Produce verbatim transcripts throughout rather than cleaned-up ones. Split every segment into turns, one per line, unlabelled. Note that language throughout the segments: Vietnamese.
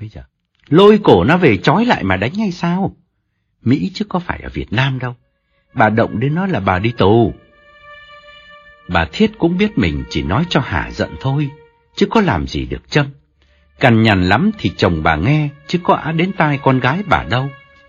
giờ? Lôi cổ nó về trói lại mà đánh hay sao? Mỹ chứ có phải ở Việt Nam đâu. Bà động đến nó là bà đi tù. Bà Thiết cũng biết mình chỉ nói cho hả giận thôi, chứ có làm gì được Trâm. Cằn nhằn lắm thì chồng bà nghe, chứ có á đến tai con gái bà đâu.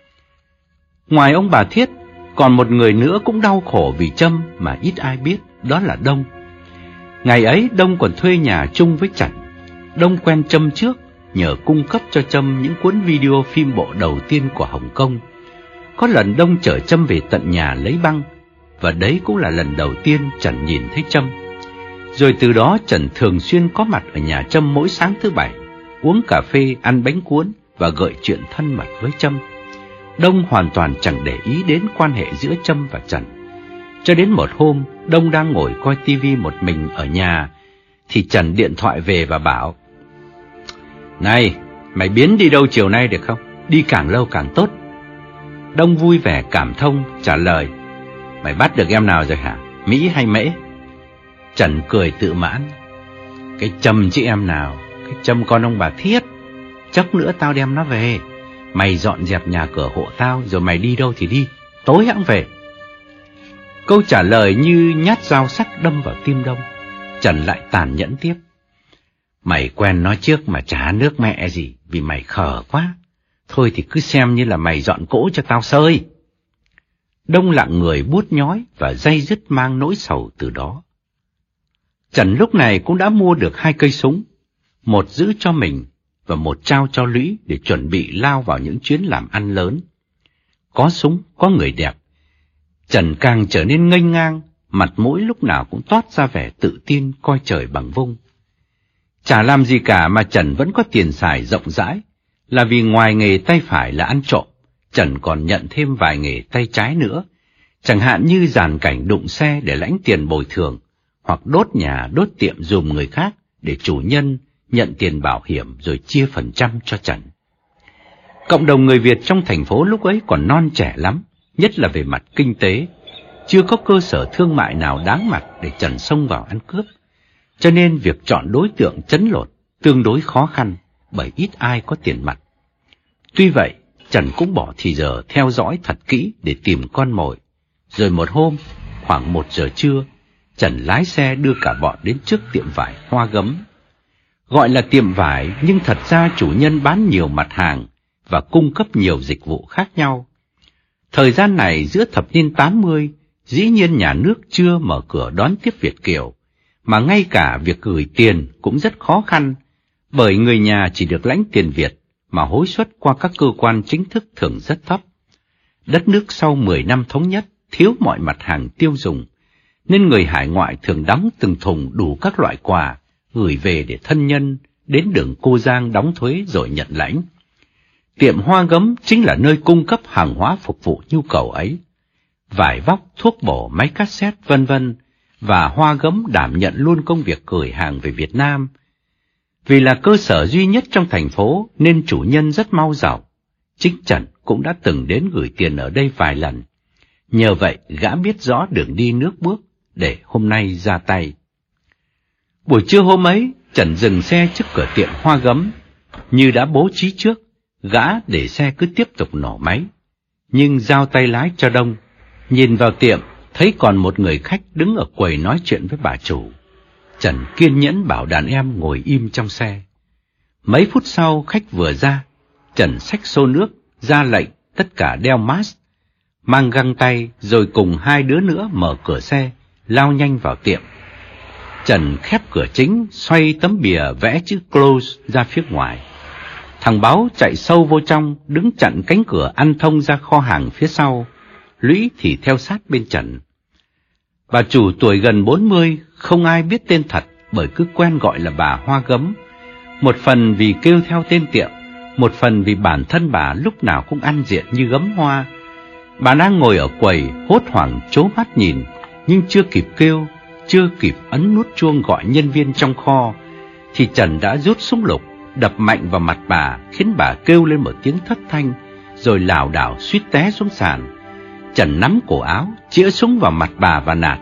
Ngoài ông bà Thiết, còn một người nữa cũng đau khổ vì Trâm mà ít ai biết, đó là Đông. Ngày ấy Đông còn thuê nhà chung với Trần. Đông quen Trâm trước, nhờ cung cấp cho Trâm những cuốn video phim bộ đầu tiên của Hồng Kông. Có lần Đông chở Trâm về tận nhà lấy băng, và đấy cũng là lần đầu tiên Trần nhìn thấy Trâm. Rồi từ đó Trần thường xuyên có mặt ở nhà Trâm mỗi sáng thứ bảy, uống cà phê, ăn bánh cuốn và gợi chuyện thân mật với Trâm. Đông hoàn toàn chẳng để ý đến quan hệ giữa Trâm và Trần. Cho đến một hôm, Đông đang ngồi coi tivi một mình ở nhà, thì Trần điện thoại về và bảo: "Này, mày biến đi đâu chiều nay được không? Đi càng lâu càng tốt." Đông vui vẻ cảm thông trả lời: "Mày bắt được em nào rồi hả? Mỹ hay Mễ?" Trần cười tự mãn: "Cái Trâm chứ em nào, cái Trâm con ông bà Thiết. Chốc nữa tao đem nó về. Mày dọn dẹp nhà cửa hộ tao, rồi mày đi đâu thì đi, tối hẵng về." Câu trả lời như nhát dao sắc đâm vào tim Đông. Trần lại tàn nhẫn tiếp: "Mày quen nó trước mà chả nước mẹ gì, vì mày khờ quá. Thôi thì cứ xem như là mày dọn cỗ cho tao sơi." Đông lặng người buốt nhói và day dứt mang nỗi sầu từ đó. Trần lúc này cũng đã mua được hai cây súng, một giữ cho mình và một trao cho Lũy để chuẩn bị lao vào những chuyến làm ăn lớn. Có súng, có người đẹp, Trần càng trở nên nghênh ngang, mặt mũi lúc nào cũng toát ra vẻ tự tin coi trời bằng vung. Chả làm gì cả mà Trần vẫn có tiền xài rộng rãi, là vì ngoài nghề tay phải là ăn trộm, Trần còn nhận thêm vài nghề tay trái nữa, chẳng hạn như dàn cảnh đụng xe để lãnh tiền bồi thường, hoặc đốt nhà đốt tiệm giùm người khác để chủ nhân nhận tiền bảo hiểm rồi chia phần trăm cho Trần. Cộng đồng người Việt trong thành phố lúc ấy còn non trẻ lắm, nhất là về mặt kinh tế, chưa có cơ sở thương mại nào đáng mặt để Trần xông vào ăn cướp, cho nên việc chọn đối tượng trấn lột tương đối khó khăn, bởi ít ai có tiền mặt. Tuy vậy, Trần cũng bỏ thì giờ theo dõi thật kỹ để tìm con mồi. Rồi một hôm, khoảng một giờ trưa, Trần lái xe đưa cả bọn đến trước tiệm vải Hoa Gấm. Gọi là tiệm vải, nhưng thật ra chủ nhân bán nhiều mặt hàng và cung cấp nhiều dịch vụ khác nhau. Thời gian này giữa thập niên tám mươi, dĩ nhiên nhà nước chưa mở cửa đón tiếp Việt kiều, mà ngay cả việc gửi tiền cũng rất khó khăn, bởi người nhà chỉ được lãnh tiền Việt mà hối suất qua các cơ quan chính thức thường rất thấp. Đất nước sau mười năm thống nhất thiếu mọi mặt hàng tiêu dùng, nên người hải ngoại thường đóng từng thùng đủ các loại quà, gửi về để thân nhân đến đường Cô Giang đóng thuế rồi nhận lãnh. Tiệm Hoa Gấm chính là nơi cung cấp hàng hóa phục vụ nhu cầu ấy. Vải vóc, thuốc bổ, máy cassette vân vân, và Hoa Gấm đảm nhận luôn công việc gửi hàng về Việt Nam. Vì là cơ sở duy nhất trong thành phố nên chủ nhân rất mau giàu. Chính Trần cũng đã từng đến gửi tiền ở đây vài lần. Nhờ vậy gã biết rõ đường đi nước bước để hôm nay ra tay. Buổi trưa hôm ấy, Trần dừng xe trước cửa tiệm Hoa Gấm. Như đã bố trí trước, gã để xe cứ tiếp tục nổ máy, nhưng giao tay lái cho Đông. Nhìn vào tiệm, thấy còn một người khách đứng ở quầy nói chuyện với bà chủ. Trần kiên nhẫn bảo đàn em ngồi im trong xe. Mấy phút sau khách vừa ra, Trần xách xô nước ra lệnh tất cả đeo mask, mang găng tay, rồi cùng hai đứa nữa mở cửa xe, lao nhanh vào tiệm. Trần khép cửa chính, xoay tấm bìa vẽ chữ close ra phía ngoài. Thằng Báo chạy sâu vô trong, đứng chặn cánh cửa ăn thông ra kho hàng phía sau. Lũy thì theo sát bên Trần. Bà chủ tuổi gần bốn mươi, không ai biết tên thật bởi cứ quen gọi là bà Hoa Gấm. Một phần vì kêu theo tên tiệm, một phần vì bản thân bà lúc nào cũng ăn diện như gấm hoa. Bà đang ngồi ở quầy, hốt hoảng trố mắt nhìn, nhưng chưa kịp kêu, chưa kịp ấn nút chuông gọi nhân viên trong kho, thì Trần đã rút súng lục, đập mạnh vào mặt bà, khiến bà kêu lên một tiếng thất thanh, rồi lảo đảo suýt té xuống sàn. Trần nắm cổ áo, chĩa súng vào mặt bà và nạt: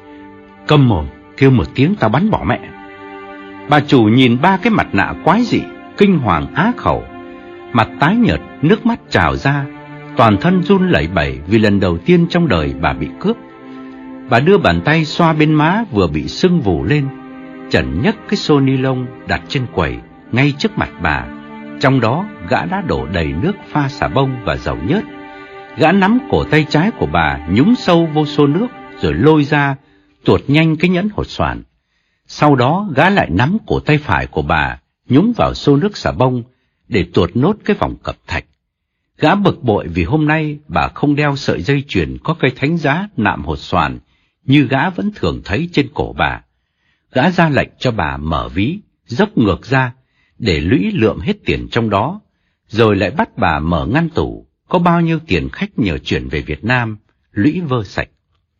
"Câm mồm, kêu một tiếng tao bắn bỏ mẹ." Bà chủ nhìn ba cái mặt nạ quái dị, kinh hoàng á khẩu, Mặt tái nhợt, nước mắt trào ra, toàn thân run lẩy bẩy vì lần đầu tiên trong đời bà bị cướp. Bà đưa bàn tay xoa bên má vừa bị sưng vù lên. Trần nhấc cái xô ni lông đặt trên quầy ngay trước mặt bà. Trong đó gã đã đổ đầy nước pha xà bông và dầu nhớt. Gã nắm cổ tay trái của bà, nhúng sâu vô xô nước rồi lôi ra, tuột nhanh cái nhẫn hột xoàn. Sau đó gã lại nắm cổ tay phải của bà, nhúng vào xô nước xà bông để tuột nốt cái vòng cẩm thạch. Gã bực bội vì hôm nay bà không đeo sợi dây chuyền có cây thánh giá nạm hột xoàn như gã vẫn thường thấy trên cổ bà. Gã ra lệnh cho bà mở ví, dốc ngược ra để lũy lượm hết tiền trong đó, rồi lại bắt bà mở ngăn tủ, có bao nhiêu tiền khách nhờ chuyển về Việt Nam, lũy vơ sạch.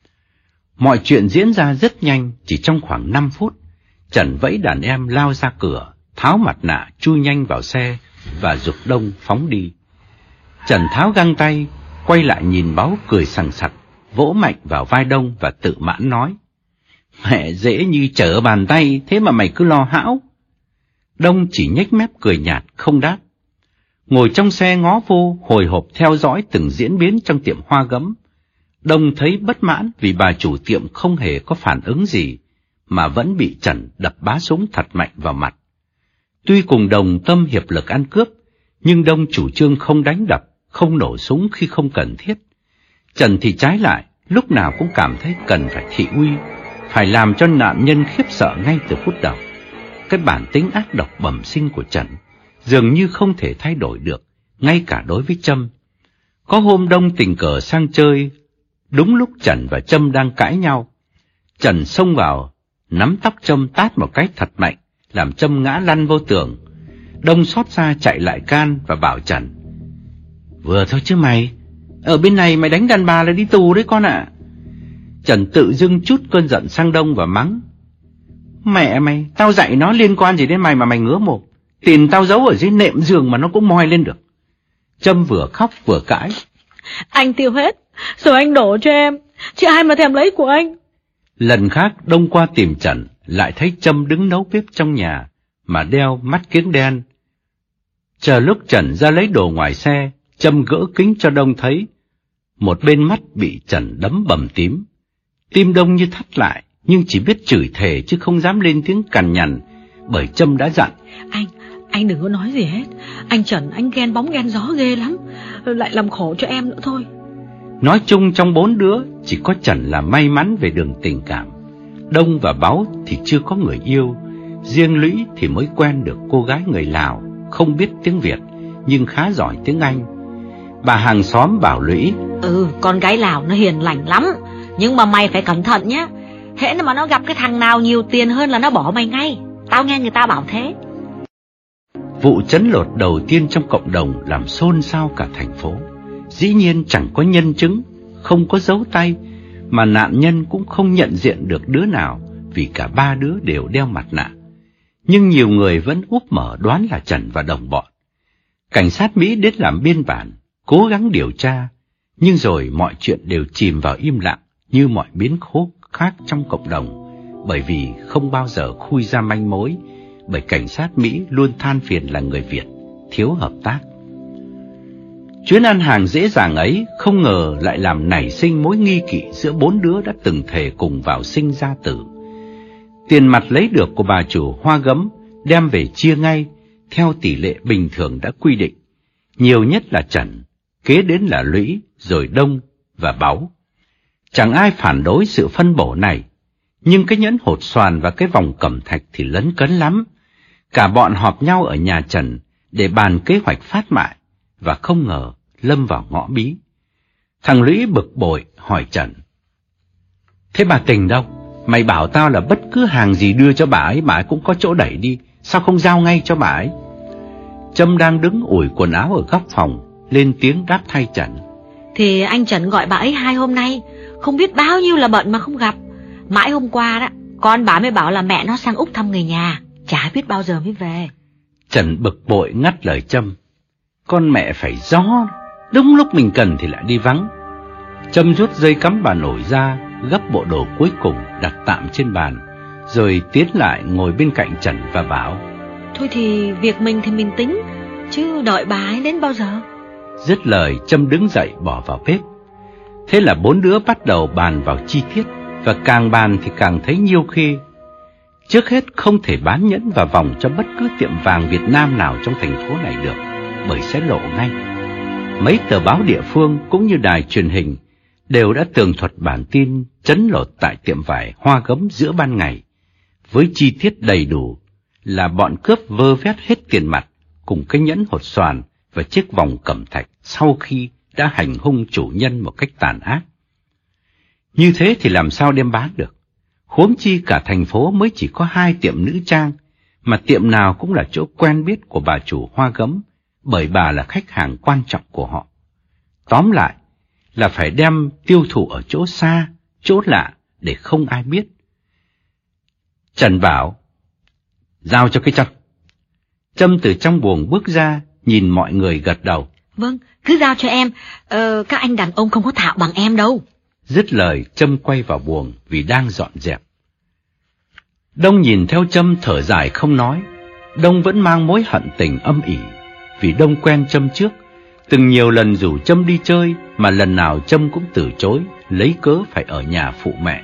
Mọi chuyện diễn ra rất nhanh, chỉ trong khoảng năm phút, Trần vẫy đàn em lao ra cửa, tháo mặt nạ, chui nhanh vào xe và giục Đông phóng đi. Trần tháo găng tay, quay lại nhìn Báu cười sằng sặc, vỗ mạnh vào vai Đông và tự mãn nói: "Mẹ dễ như trở bàn tay, thế mà mày cứ lo hão." Đông chỉ nhếch mép cười nhạt, không đáp. Ngồi trong xe ngó vô, hồi hộp theo dõi từng diễn biến trong tiệm hoa gấm. Đông thấy bất mãn vì bà chủ tiệm không hề có phản ứng gì, mà vẫn bị Trần đập bá súng thật mạnh vào mặt. Tuy cùng đồng tâm hiệp lực ăn cướp, nhưng Đông chủ trương không đánh đập, không nổ súng khi không cần thiết. Trần thì trái lại, lúc nào cũng cảm thấy cần phải thị uy, phải làm cho nạn nhân khiếp sợ ngay từ phút đầu. Cái bản tính ác độc bẩm sinh của Trần dường như không thể thay đổi được, ngay cả đối với Trâm. Có hôm Đông tình cờ sang chơi, đúng lúc Trần và Trâm đang cãi nhau. Trần xông vào, nắm tóc Trâm tát một cái thật mạnh, làm Trâm ngã lăn vô tường. Đông xót xa chạy lại can và bảo Trần: "Vừa thôi chứ mày, ở bên này mày đánh đàn bà là đi tù đấy con ạ." Trần tự dưng trút cơn giận sang Đông và mắng: "Mẹ mày, tao dạy nó liên quan gì đến mày mà mày ngứa mồm? Tiền tao giấu ở dưới nệm giường mà nó cũng moi lên được." Trâm vừa khóc vừa cãi:
"Anh tiêu hết, rồi anh đổ cho em, chứ ai mà thèm lấy của anh."
Lần khác Đông qua tìm Trần, lại thấy Trâm đứng nấu bếp trong nhà, mà đeo mắt kiếng đen. Chờ lúc Trần ra lấy đồ ngoài xe, Trâm gỡ kính cho Đông thấy. Một bên mắt bị Trần đấm bầm tím. Tim Đông như thắt lại, nhưng chỉ biết chửi thề chứ không dám lên tiếng cằn nhằn, bởi Trâm đã dặn:
Anh, anh đừng có nói gì hết. Anh Trần, anh ghen bóng ghen gió ghê lắm, lại làm khổ cho em nữa thôi.
Nói chung trong bốn đứa, chỉ có Trần là may mắn về đường tình cảm. Đông và Báu thì chưa có người yêu, riêng Lũy thì mới quen được cô gái người Lào, không biết tiếng Việt, nhưng khá giỏi tiếng Anh. Bà hàng xóm bảo Lũy:
Ừ, con gái Lào nó hiền lành lắm, nhưng mà mày phải cẩn thận nhé. Hễ mà nó gặp cái thằng nào nhiều tiền hơn là nó bỏ mày ngay. Tao nghe người ta bảo thế.
Vụ trấn lột đầu tiên trong cộng đồng làm xôn xao cả thành phố. Dĩ nhiên chẳng có nhân chứng, không có dấu tay, mà nạn nhân cũng không nhận diện được đứa nào vì cả ba đứa đều đeo mặt nạ. Nhưng nhiều người vẫn úp mở đoán là Trần và đồng bọn. Cảnh sát Mỹ đến làm biên bản, cố gắng điều tra, nhưng rồi mọi chuyện đều chìm vào im lặng như mọi biến cố khác trong cộng đồng, bởi vì không bao giờ khui ra manh mối, bởi cảnh sát Mỹ luôn than phiền là người Việt thiếu hợp tác. Chuyến ăn hàng dễ dàng ấy không ngờ lại làm nảy sinh mối nghi kỵ giữa bốn đứa đã từng thề cùng vào sinh ra tử. Tiền mặt lấy được của bà chủ hoa gấm đem về chia ngay theo tỷ lệ bình thường đã quy định. Nhiều nhất là Trần, kế đến là Lũy, rồi Đông và Báu. Chẳng ai phản đối sự phân bổ này, nhưng cái nhẫn hột xoàn và cái vòng cẩm thạch thì lấn cấn lắm. Cả bọn họp nhau ở nhà Trần để bàn kế hoạch phát mại, và không ngờ lâm vào ngõ bí. Thằng Lũy bực bội hỏi Trần: Thế bà Tình đâu? Mày bảo tao là bất cứ hàng gì đưa cho bà ấy, bà ấy cũng có chỗ đẩy đi, sao không giao ngay cho bà ấy? Trâm đang đứng ủi quần áo ở góc phòng, lên tiếng đáp thay Trần:
Thì anh Trần gọi bà ấy hai hôm nay, không biết bao nhiêu là bận mà không gặp. Mãi hôm qua đó, con bà mới bảo là mẹ nó sang Úc thăm người nhà, chả biết bao giờ mới về.
Trần bực bội ngắt lời Trâm: Con mẹ phải gió, đúng lúc mình cần thì lại đi vắng. Trâm rút dây cắm bà nổi ra, gấp bộ đồ cuối cùng đặt tạm trên bàn, rồi tiến lại ngồi bên cạnh Trần và bảo:
Thôi thì việc mình thì mình tính, chứ đợi bà ấy đến bao giờ?
Dứt lời, Trâm đứng dậy bỏ vào bếp. Thế là bốn đứa bắt đầu bàn vào chi tiết, và càng bàn thì càng thấy nhiêu khê. Trước hết không thể bán nhẫn và vòng cho bất cứ tiệm vàng Việt Nam nào trong thành phố này được, bởi sẽ lộ ngay. Mấy tờ báo địa phương cũng như đài truyền hình đều đã tường thuật bản tin trấn lột tại tiệm vải Hoa Gấm giữa ban ngày, với chi tiết đầy đủ là bọn cướp vơ vét hết tiền mặt cùng cái nhẫn hột xoàn và chiếc vòng cẩm thạch sau khi đã hành hung chủ nhân một cách tàn ác. Như thế thì làm sao đem bán được? Huống chi cả thành phố mới chỉ có hai tiệm nữ trang, mà tiệm nào cũng là chỗ quen biết của bà chủ Hoa Gấm, bởi bà là khách hàng quan trọng của họ. Tóm lại là phải đem tiêu thụ ở chỗ xa, chỗ lạ để không ai biết. Trần bảo: giao cho cái Trâm. Trâm từ trong buồng bước ra, nhìn mọi người gật đầu.
Vâng, cứ giao cho em, ờ, các anh đàn ông không có thạo bằng em đâu.
Dứt lời, Trâm quay vào buồng vì đang dọn dẹp. Đông nhìn theo Trâm thở dài không nói. Đông vẫn mang mối hận tình âm ỉ, vì Đông quen Trâm trước, từng nhiều lần rủ Trâm đi chơi, mà lần nào Trâm cũng từ chối, lấy cớ phải ở nhà phụ mẹ.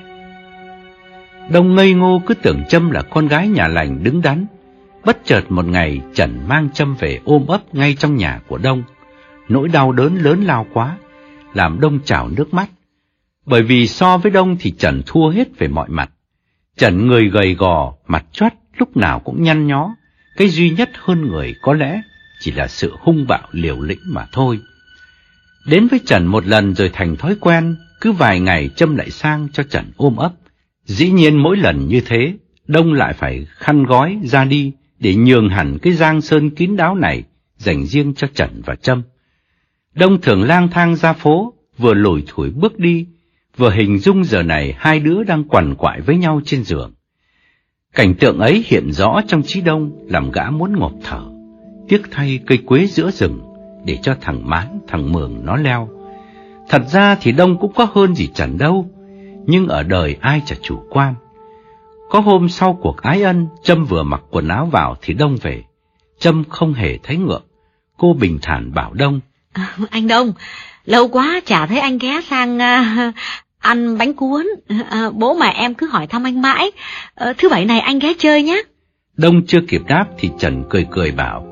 Đông ngây ngô cứ tưởng Trâm là con gái nhà lành đứng đắn. Bất chợt một ngày, Trần mang Trâm về ôm ấp ngay trong nhà của Đông. Nỗi đau đớn lớn lao quá, làm Đông trào nước mắt. Bởi vì so với Đông thì Trần thua hết về mọi mặt. Trần người gầy gò, mặt choắt, lúc nào cũng nhăn nhó. Cái duy nhất hơn người có lẽ chỉ là sự hung bạo liều lĩnh mà thôi. Đến với Trần một lần rồi thành thói quen, cứ vài ngày Trâm lại sang cho Trần ôm ấp. Dĩ nhiên mỗi lần như thế, Đông lại phải khăn gói ra đi để nhường hẳn cái giang sơn kín đáo này dành riêng cho Trần và Trâm. Đông thường lang thang ra phố, vừa lủi thủi bước đi, vừa hình dung giờ này hai đứa đang quằn quại với nhau trên giường. Cảnh tượng ấy hiện rõ trong trí Đông, làm gã muốn ngộp thở. Tiếc thay cây quế giữa rừng, để cho thằng Mán, thằng Mường nó leo. Thật ra thì Đông cũng có hơn gì Trần đâu, nhưng ở đời ai chả chủ quan. Có hôm sau cuộc ái ân, Trâm vừa mặc quần áo vào thì Đông về. Trâm không hề thấy ngượng, cô bình thản bảo Đông:
à, anh Đông, lâu quá chả thấy anh ghé sang uh, ăn bánh cuốn. Uh, bố mẹ em cứ hỏi thăm anh mãi. Uh, thứ bảy này anh ghé chơi nhé.
Đông chưa kịp đáp thì Trần cười cười bảo: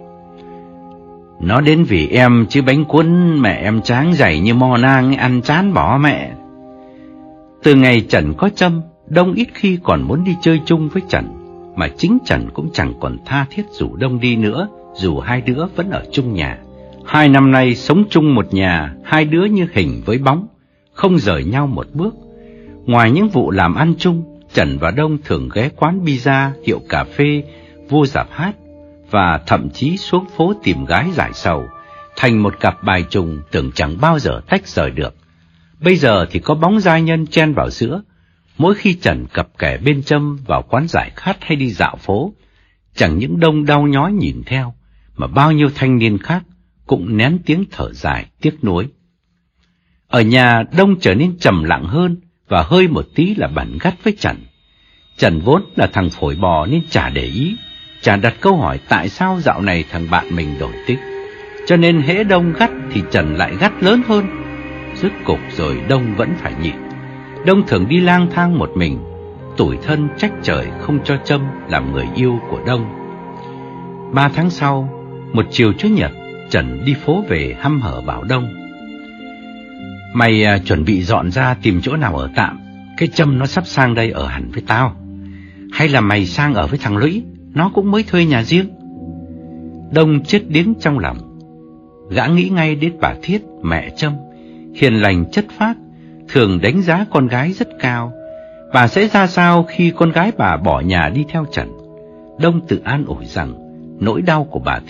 nó đến vì em chứ bánh cuốn mẹ em tráng dày như mò nang, ăn chán bỏ mẹ. Từ ngày Trần có Trâm, Đông ít khi còn muốn đi chơi chung với Trần, mà chính Trần cũng chẳng còn tha thiết rủ Đông đi nữa, dù hai đứa vẫn ở chung nhà. Hai năm nay sống chung một nhà, hai đứa như hình với bóng, không rời nhau một bước. Ngoài những vụ làm ăn chung, Trần và Đông thường ghé quán pizza, hiệu cà phê, vô rạp hát, và thậm chí xuống phố tìm gái giải sầu, thành một cặp bài trùng tưởng chẳng bao giờ tách rời được. Bây giờ thì có bóng giai nhân chen vào giữa. Mỗi khi Trần cặp kè bên Trâm vào quán giải khát hay đi dạo phố, chẳng những Đông đau nhói nhìn theo, mà bao nhiêu thanh niên khác cũng nén tiếng thở dài tiếc nuối. Ở nhà, Đông trở nên trầm lặng hơn và hơi một tí là bẩn gắt với Trần. Trần vốn là thằng phổi bò nên chả để ý, chả đặt câu hỏi tại sao dạo này thằng bạn mình đổi tích. Cho nên hễ Đông gắt thì Trần lại gắt lớn hơn. Rốt cục rồi Đông vẫn phải nhịn. Đông thường đi lang thang một mình, tủi thân trách trời không cho Trâm làm người yêu của Đông. Ba tháng sau, một chiều Chủ nhật, Trần đi phố về hăm hở bảo Đông: mày à, chuẩn bị dọn ra tìm chỗ nào ở tạm. Cái Trâm nó sắp sang đây ở hẳn với tao. Hay là mày sang ở với thằng Lũy, nó cũng mới thuê nhà riêng. Đông chết điếng trong lòng. Gã nghĩ ngay đến bà Thiết, mẹ Trâm, hiền lành chất phác, thường đánh giá con gái rất cao. Bà sẽ ra sao khi con gái bà bỏ nhà đi theo Trần? Đông tự an ủi rằng nỗi đau của bà Thiết